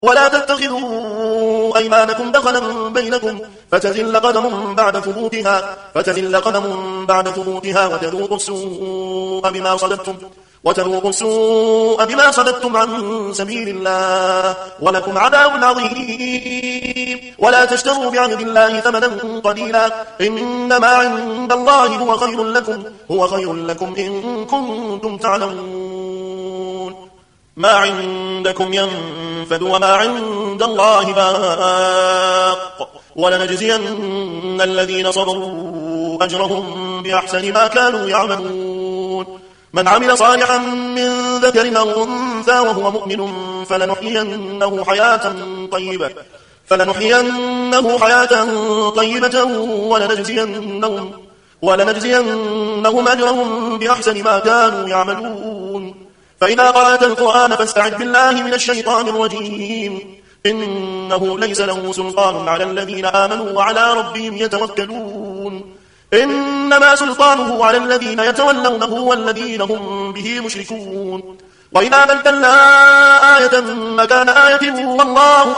ولا تتخذوا أيمانكم دخلا بينكم فتزل قدم بعد ثبوتها وتذوقوا السوء بما صددتم عن سبيل الله ولكم عذاب عظيم. ولا تشتروا بعهد الله ثمنا قليلا إنما عند الله هو خير لكم إن كنتم تعلمون. ما عندكم ينفد وما عند الله باق ولنجزين الذين صبروا أجرهم بأحسن ما كانوا يعملون. من عمل صالحا من ذكر أو أنثى وهو مؤمن فلنحيينه حياة طيبة ولنجزينهم أجرهم بأحسن ما كانوا يعملون. فإذا قرأت القرآن فاستعذ بالله من الشيطان الرجيم إنه ليس له سلطان على الذين آمنوا وعلى ربهم يتوكلون. إنما سلطانه على الذين يتولونه والذين هم به مشركون. وإذا بدلنا آية مكان آية والله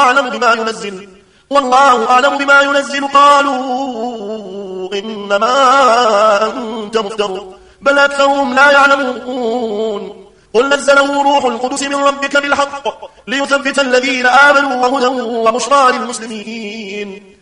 أعلم بما ينزل قالوا إنما أنت مفتر بل أكثرهم لا يعلمون. قل نزله روح القدس من ربك بالحق ليثبت الذين آمنوا وهدى وبشرى للمسلمين.